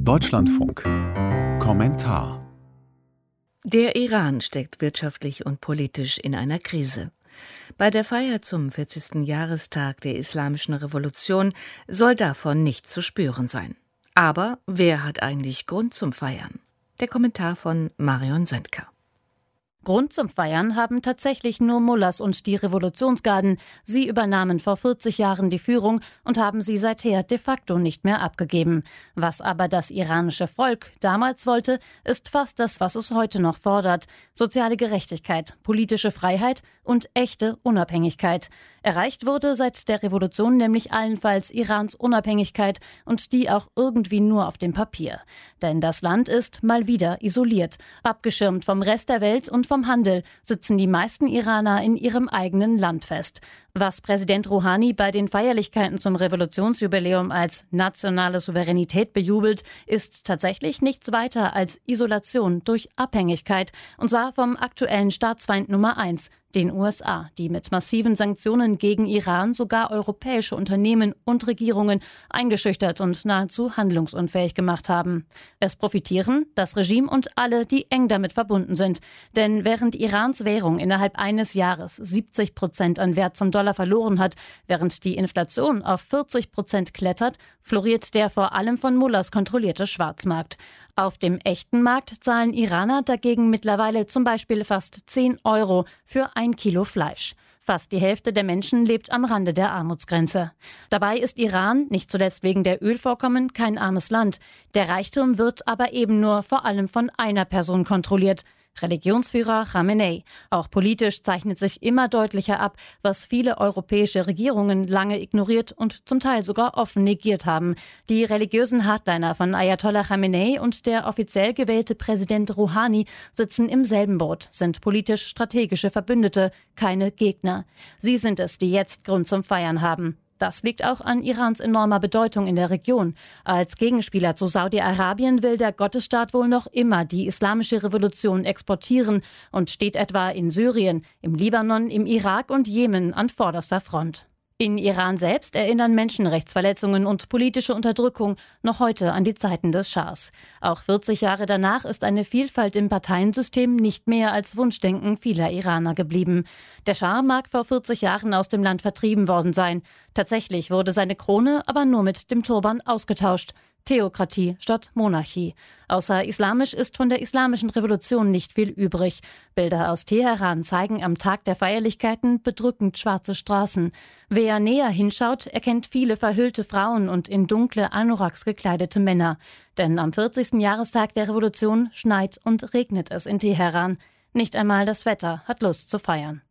Deutschlandfunk. Kommentar. Der Iran steckt wirtschaftlich und politisch in einer Krise. Bei der Feier zum 40. Jahrestag der Islamischen Revolution soll davon nichts zu spüren sein. Aber wer hat eigentlich Grund zum Feiern? Der Kommentar von Marion Sendker. Grund zum Feiern haben tatsächlich nur Mullahs und die Revolutionsgarden. Sie übernahmen vor 40 Jahren die Führung und haben sie seither de facto nicht mehr abgegeben. Was aber das iranische Volk damals wollte, ist fast das, was es heute noch fordert. Soziale Gerechtigkeit, politische Freiheit und echte Unabhängigkeit. Erreicht wurde seit der Revolution nämlich allenfalls Irans Unabhängigkeit und die auch irgendwie nur auf dem Papier. Denn das Land ist mal wieder isoliert. Abgeschirmt vom Rest der Welt und vom Handel sitzen die meisten Iraner in ihrem eigenen Land fest. Was Präsident Rouhani bei den Feierlichkeiten zum Revolutionsjubiläum als nationale Souveränität bejubelt, ist tatsächlich nichts weiter als Isolation durch Abhängigkeit. Und zwar vom aktuellen Staatsfeind Nummer 1, den USA, die mit massiven Sanktionen gegen Iran sogar europäische Unternehmen und Regierungen eingeschüchtert und nahezu handlungsunfähig gemacht haben. Es profitieren das Regime und alle, die eng damit verbunden sind. Denn während Irans Währung innerhalb eines Jahres 70% an Wert zum Dollar verloren hat, während die Inflation auf 40% klettert, floriert der vor allem von Mullahs kontrollierte Schwarzmarkt. Auf dem echten Markt zahlen Iraner dagegen mittlerweile zum Beispiel fast 10 Euro für 1 Kilo Fleisch. Fast die Hälfte der Menschen lebt am Rande der Armutsgrenze. Dabei ist Iran, nicht zuletzt wegen der Ölvorkommen, kein armes Land. Der Reichtum wird aber eben nur vor allem von einer Person kontrolliert: Religionsführer Khamenei. Auch politisch zeichnet sich immer deutlicher ab, was viele europäische Regierungen lange ignoriert und zum Teil sogar offen negiert haben. Die religiösen Hardliner von Ayatollah Khamenei und der offiziell gewählte Präsident Rouhani sitzen im selben Boot, sind politisch strategische Verbündete, keine Gegner. Sie sind es, die jetzt Grund zum Feiern haben. Das liegt auch an Irans enormer Bedeutung in der Region. Als Gegenspieler zu Saudi-Arabien will der Gottesstaat wohl noch immer die islamische Revolution exportieren und steht etwa in Syrien, im Libanon, im Irak und Jemen an vorderster Front. In Iran selbst erinnern Menschenrechtsverletzungen und politische Unterdrückung noch heute an die Zeiten des Schahs. Auch 40 Jahre danach ist eine Vielfalt im Parteiensystem nicht mehr als Wunschdenken vieler Iraner geblieben. Der Schah mag vor 40 Jahren aus dem Land vertrieben worden sein. Tatsächlich wurde seine Krone aber nur mit dem Turban ausgetauscht. Theokratie statt Monarchie. Außer islamisch ist von der islamischen Revolution nicht viel übrig. Bilder aus Teheran zeigen am Tag der Feierlichkeiten bedrückend schwarze Straßen. Wer näher hinschaut, erkennt viele verhüllte Frauen und in dunkle Anoraks gekleidete Männer. Denn am 40. Jahrestag der Revolution schneit und regnet es in Teheran. Nicht einmal das Wetter hat Lust zu feiern.